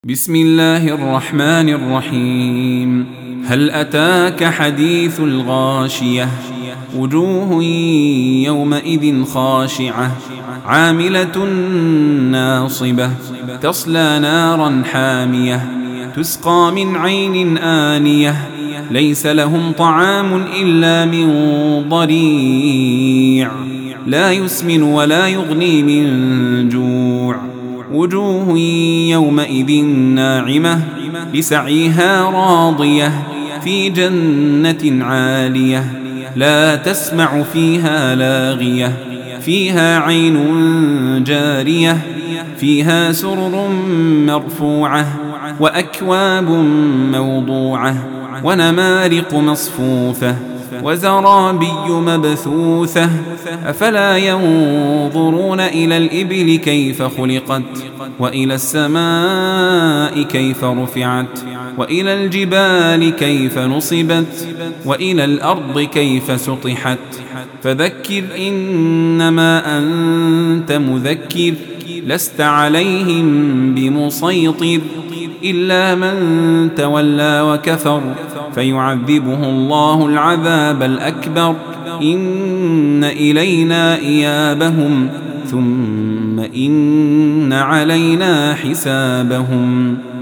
بسم الله الرحمن الرحيم. هل أتاك حديث الغاشية؟ وجوه يومئذ خاشعة عاملة ناصبة تصلى نارا حامية تسقى من عين آنية ليس لهم طعام إلا من ضريع لا يسمن ولا يغني من جوع. وجوه يومئذ ناعمة لسعيها راضية في جنة عالية لا تسمع فيها لاغية فيها عين جارية فيها سرر مرفوعة وأكواب موضوعة ونمارق مصفوفة وزرابي مبثوثة أفلا ينظرون إلى الإبل كيف خلقت وإلى السماء كيف رفعت وإلى الجبال كيف نصبت وإلى الأرض كيف سطحت فذكر إنما أنت مذكر لست عليهم بمسيطر إلا من تولى وكفر فيعذبه الله العذاب الأكبر إن إلينا إيابهم ثم إن علينا حسابهم.